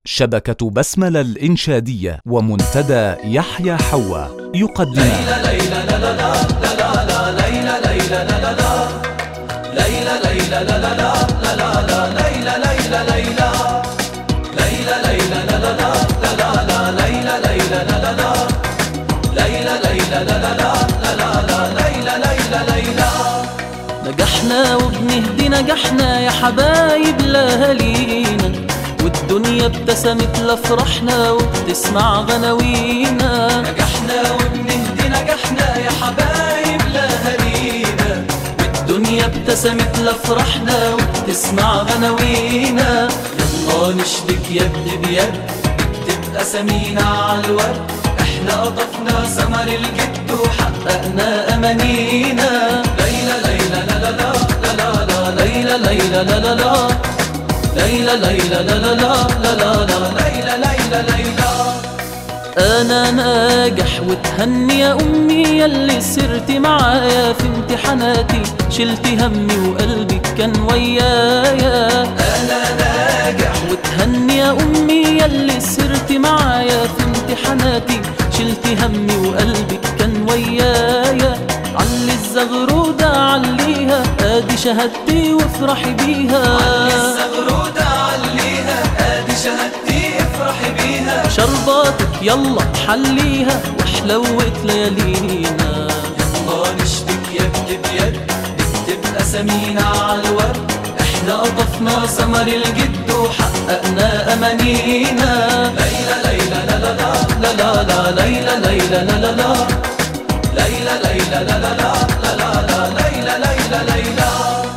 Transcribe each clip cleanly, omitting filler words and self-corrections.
شبكة بسملة الإنشادية ومنتدى يحيى حوا يقدمان نجحنا وبنهدي نجحنا يا حبايب لأهالينا، والدنيا ابتسمت لفرحنا وبتسمع غناوينا. نجحنا وبنهدي نجحنا يا حبايب لأهالينا، والدنيا ابتسمت لفرحنا وبتسمع غناوينا. يلا نشبك يد بيد نكتب أسامينا عالورد، احنا قطفنا ثمر الجد وحققنا أمانينا. ليلى ليلى لا لا لا لا لا ليلى ليلى لا لا لا ليلى ليلى لا لا لا لا لا ليلى ليلى ليلى. أنا ناجح وتهني يا أمي يلي سرتي معايا في امتحاناتي، شلتي همي وقلبك كان ويايا. أنا ناجح وتهني يا أمي يلي سرتي معايا في امتحاناتي، شلتي همي وقلبك كان ويايا. علي الزغرودة عليها ادي شهادتي وافرحي بيها. علي الزغرودة عليها ادي شهادتي افرحي بيها. شرباتك يلا حليها وحلوت ليالينا. يلا نشبك يد بيد نكتب اسامينا عالورد، احنا قطفنا ثمر الجد وحققنا امانينا. ليلى ليلى لا لا لا لا لا ليلى ليلى لا لا لا ليلى ليلى لا لا لا لا لا ليلى ليلى ليلى.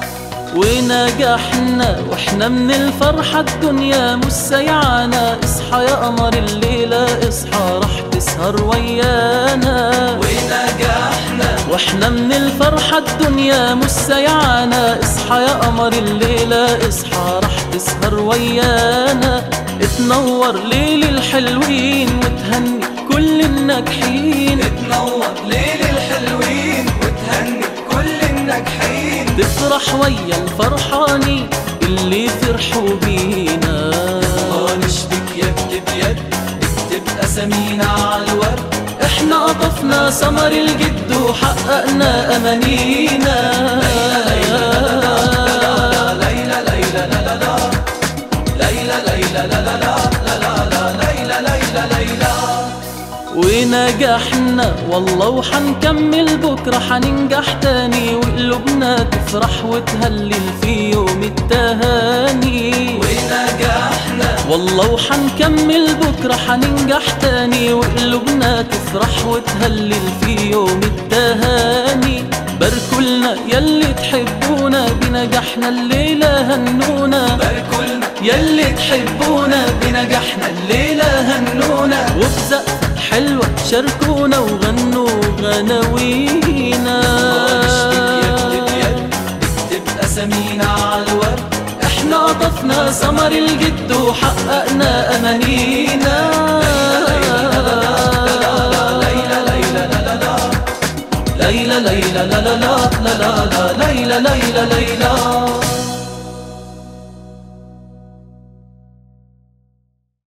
ونجحنا واحنا من الفرحة الدنيا مش سيعانا. اصحى يا قمر الليلة اصحى رح تسهر ويانا. ونجحنا واحنا من الفرحة الدنيا مش سيعانا. اصحى يا قمر الليلة اصحى رح تسهر ويانا. اتنور ليل الحلوين وتهني كل الناجحين. اتنور ليل الحلوين وتهني كل الناجحين. تفرح ويا الفرحانين اللي فرحوا بينا. يلا نشبك يد بيد نكتب اسامينا عالورد، احنا قطفنا ثمر الجد وحققنا امانينا. ليلى ليلى ليلى لا لا لا ليلى ليلى لا لا لا لا ليلى ليلى ليلى. ونجحنا والله وحنكمل بكرة حننجح تاني، وقلوبنا تفرح وتهلل في يوم التهاني. ونجحنا والله وحنكمل بكرة حننجح تاني، وقلوبنا تفرح وتهلل في يوم التهاني. باركولنا يلي تحبونا بنجاحنا الليلة هنونا. باركولنا يلي تحبونا بنجاحنا الليلة هنونا. وبزقة حلوة شاركونا وغنوا غناوينا. نكتب اسامينا عالورد، احنا قطفنا ثمر الجد وحققنا امانينا. ليلى ليلى لا لا لا ليلى ليلى لا لا لا لا لا ليلى ليلى ليلى.